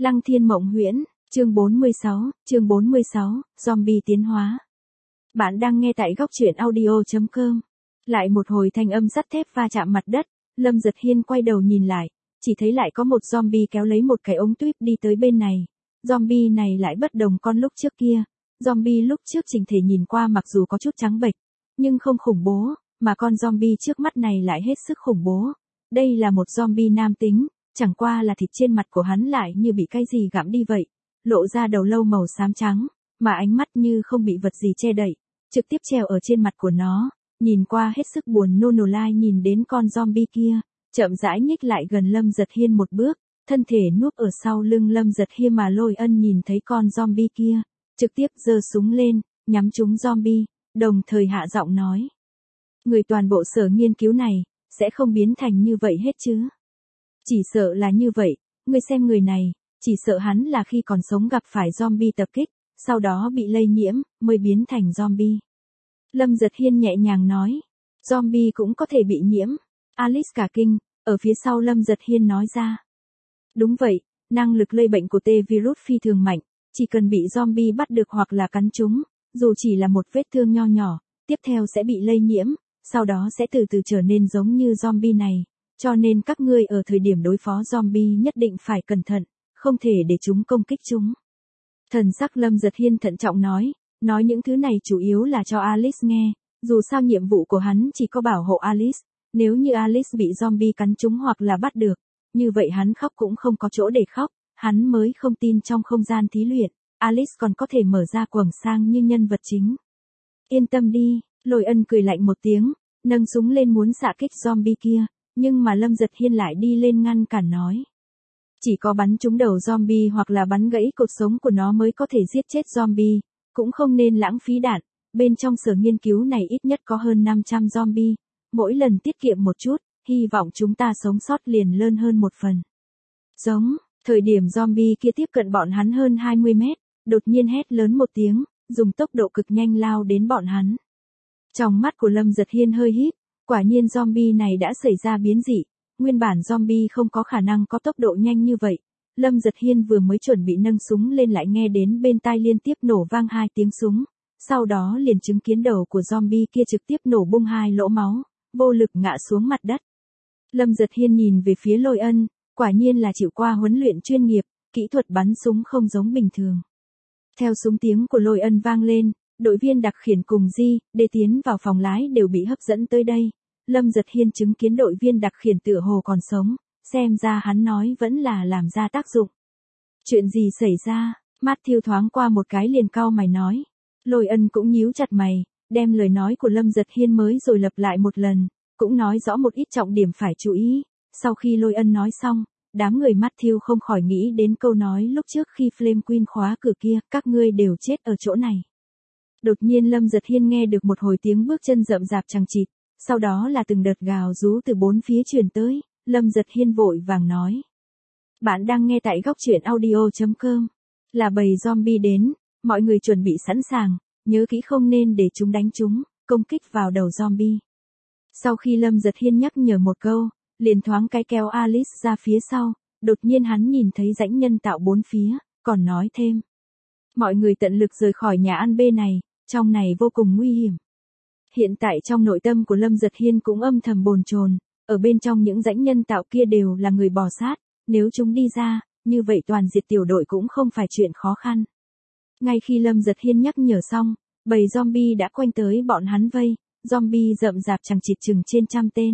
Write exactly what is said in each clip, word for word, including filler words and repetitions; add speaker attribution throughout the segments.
Speaker 1: Lăng Thiên Mộng Huyễn, chương bốn mươi sáu, chương bốn mươi sáu, zombie tiến hóa. Bạn đang nghe tại góc truyện audio chấm com. Lại một hồi thanh âm sắt thép va chạm mặt đất, Lâm Giật Hiên quay đầu nhìn lại, chỉ thấy lại có một zombie kéo lấy một cái ống tuyếp đi tới bên này. Zombie này lại bất đồng con lúc trước kia. Zombie lúc trước chỉnh thể nhìn qua mặc dù có chút trắng bệch, nhưng không khủng bố, mà con zombie trước mắt này lại hết sức khủng bố. Đây là một zombie nam tính, chẳng qua là thịt trên mặt của hắn lại như bị cái gì gặm đi vậy, lộ ra đầu lâu màu xám trắng, mà ánh mắt như không bị vật gì che đậy, trực tiếp treo ở trên mặt của nó, nhìn qua hết sức buồn nôn. Nô Lai nhìn đến con zombie kia, chậm rãi nhích lại gần Lâm Giật Hiên một bước, thân thể núp ở sau lưng Lâm Giật Hiên, mà Lôi Ân nhìn thấy con zombie kia, trực tiếp giơ súng lên, nhắm trúng zombie, đồng thời hạ giọng nói: người toàn bộ sở nghiên cứu này, sẽ không biến thành như vậy hết chứ? Chỉ sợ là như vậy, ngươi xem người này, chỉ sợ hắn là khi còn sống gặp phải zombie tập kích, sau đó bị lây nhiễm, mới biến thành zombie. Lâm Giật Hiên nhẹ nhàng nói, zombie cũng có thể bị nhiễm. Alice cả kinh, ở phía sau Lâm Giật Hiên nói ra. Đúng vậy, năng lực lây bệnh của T-virus phi thường mạnh, chỉ cần bị zombie bắt được hoặc là cắn chúng, dù chỉ là một vết thương nho nhỏ, tiếp theo sẽ bị lây nhiễm, sau đó sẽ từ từ trở nên giống như zombie này. Cho nên các ngươi ở thời điểm đối phó zombie nhất định phải cẩn thận, không thể để chúng công kích chúng. Thần sắc Lâm Giật Hiên thận trọng nói, nói những thứ này chủ yếu là cho Alice nghe, dù sao nhiệm vụ của hắn chỉ có bảo hộ Alice, nếu như Alice bị zombie cắn trúng hoặc là bắt được, như vậy hắn khóc cũng không có chỗ để khóc, hắn mới không tin trong không gian thí luyện, Alice còn có thể mở ra quầng sang như nhân vật chính. Yên tâm đi, Lôi Ân cười lạnh một tiếng, nâng súng lên muốn xạ kích zombie kia. Nhưng mà Lâm Giật Hiên lại đi lên ngăn cản nói. Chỉ có bắn trúng đầu zombie hoặc là bắn gãy cột sống của nó mới có thể giết chết zombie, cũng không nên lãng phí đạn. Bên trong sở nghiên cứu này ít nhất có hơn năm trăm zombie, mỗi lần tiết kiệm một chút, hy vọng chúng ta sống sót liền lớn hơn một phần. Giống, thời điểm zombie kia tiếp cận bọn hắn hơn hai mươi mét, đột nhiên hét lớn một tiếng, dùng tốc độ cực nhanh lao đến bọn hắn. Trong mắt của Lâm Giật Hiên hơi híp. Quả nhiên zombie này đã xảy ra biến dị, nguyên bản zombie không có khả năng có tốc độ nhanh như vậy. Lâm Giật Hiên vừa mới chuẩn bị nâng súng lên lại nghe đến bên tai liên tiếp nổ vang hai tiếng súng, sau đó liền chứng kiến đầu của zombie kia trực tiếp nổ bung hai lỗ máu, vô lực ngã xuống mặt đất. Lâm Giật Hiên nhìn về phía Lôi Ân, quả nhiên là chịu qua huấn luyện chuyên nghiệp, kỹ thuật bắn súng không giống bình thường. Theo súng tiếng của Lôi Ân vang lên, đội viên đặc khiển cùng Di, để tiến vào phòng lái đều bị hấp dẫn tới đây. Lâm Giật Hiên chứng kiến đội viên đặc khiển tựa hồ còn sống, xem ra hắn nói vẫn là làm ra tác dụng. Chuyện gì xảy ra? Matthew thoáng qua một cái liền cau mày nói. Lôi Ân cũng nhíu chặt mày, đem lời nói của Lâm Giật Hiên mới rồi lặp lại một lần, cũng nói rõ một ít trọng điểm phải chú ý. Sau khi Lôi Ân nói xong, đám người Matthew không khỏi nghĩ đến câu nói lúc trước khi Flame Queen khóa cửa kia, các ngươi đều chết ở chỗ này. Đột nhiên Lâm Giật Hiên nghe được một hồi tiếng bước chân rậm rạp chằng chịt, sau đó là từng đợt gào rú từ bốn phía truyền tới, Lâm Giật Hiên vội vàng nói. Bạn đang nghe tại góc truyện audio chấm com. Là bầy zombie đến, mọi người chuẩn bị sẵn sàng, nhớ kỹ không nên để chúng đánh chúng, công kích vào đầu zombie. Sau khi Lâm Giật Hiên nhắc nhở một câu, liền thoáng cái kéo Alice ra phía sau, đột nhiên hắn nhìn thấy rãnh nhân tạo bốn phía, còn nói thêm. Mọi người tận lực rời khỏi nhà ăn B này, trong này vô cùng nguy hiểm. Hiện tại trong nội tâm của Lâm Giật Hiên cũng âm thầm bồn chồn, ở bên trong những rãnh nhân tạo kia đều là người bò sát, nếu chúng đi ra, như vậy toàn diệt tiểu đội cũng không phải chuyện khó khăn. Ngay khi Lâm Giật Hiên nhắc nhở xong, bầy zombie đã quanh tới bọn hắn vây, zombie rậm rạp chằng chịt chừng trên trăm tên.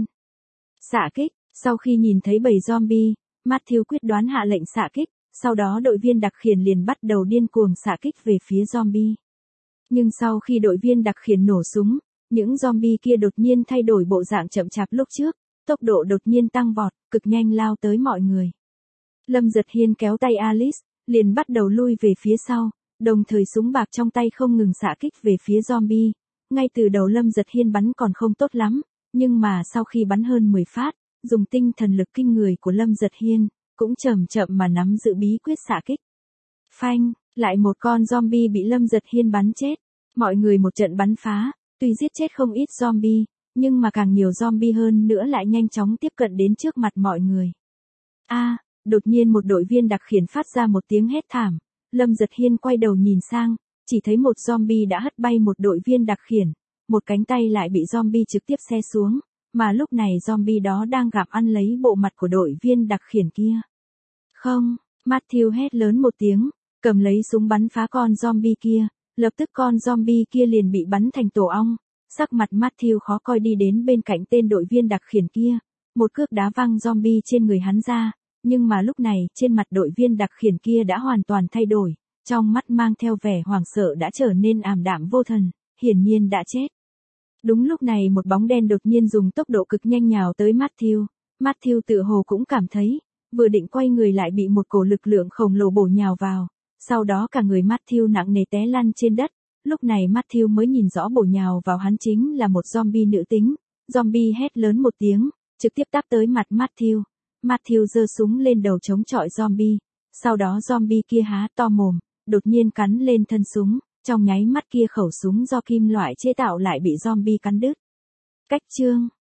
Speaker 1: Xạ kích, sau khi nhìn thấy bầy zombie, Matthew quyết đoán hạ lệnh xạ kích, sau đó đội viên đặc khiển liền bắt đầu điên cuồng xạ kích về phía zombie. Nhưng sau khi đội viên đặc khiển nổ súng, những zombie kia đột nhiên thay đổi bộ dạng chậm chạp lúc trước, tốc độ đột nhiên tăng vọt, cực nhanh lao tới mọi người. Lâm Giật Hiên kéo tay Alice, liền bắt đầu lui về phía sau, đồng thời súng bạc trong tay không ngừng xạ kích về phía zombie. Ngay từ đầu Lâm Giật Hiên bắn còn không tốt lắm, nhưng mà sau khi bắn hơn mười phát, dùng tinh thần lực kinh người của Lâm Giật Hiên, cũng chậm chậm mà nắm giữ bí quyết xạ kích. Phanh, lại một con zombie bị Lâm Giật Hiên bắn chết. Mọi người một trận bắn phá, tuy giết chết không ít zombie, nhưng mà càng nhiều zombie hơn nữa lại nhanh chóng tiếp cận đến trước mặt mọi người. A, Đột nhiên một đội viên đặc khiển phát ra một tiếng hét thảm. Lâm Giật Hiên quay đầu nhìn sang, chỉ thấy một zombie đã hất bay một đội viên đặc khiển. Một cánh tay lại bị zombie trực tiếp xé xuống, mà lúc này zombie đó đang gặm ăn lấy bộ mặt của đội viên đặc khiển kia. Không, Matthew hét lớn một tiếng, cầm lấy súng bắn phá con zombie kia, lập tức con zombie kia liền bị bắn thành tổ ong. Sắc mặt Matthew khó coi đi đến bên cạnh tên đội viên đặc khiển kia, một cước đá văng zombie trên người hắn ra, nhưng mà lúc này trên mặt đội viên đặc khiển kia đã hoàn toàn thay đổi, trong mắt mang theo vẻ hoảng sợ đã trở nên ảm đạm vô thần, hiển nhiên đã chết. Đúng lúc này một bóng đen đột nhiên dùng tốc độ cực nhanh nhào tới Matthew, Matthew tự hồ cũng cảm thấy, vừa định quay người lại bị một cổ lực lượng khổng lồ bổ nhào vào, sau đó cả người Matthew nặng nề té lăn trên đất, lúc này Matthew mới nhìn rõ bổ nhào vào hắn chính là một zombie nữ tính, zombie hét lớn một tiếng, trực tiếp táp tới mặt Matthew, Matthew giơ súng lên đầu chống chọi zombie, sau đó zombie kia há to mồm, đột nhiên cắn lên thân súng, trong nháy mắt kia khẩu súng do kim loại chế tạo lại bị zombie cắn đứt. Cách chương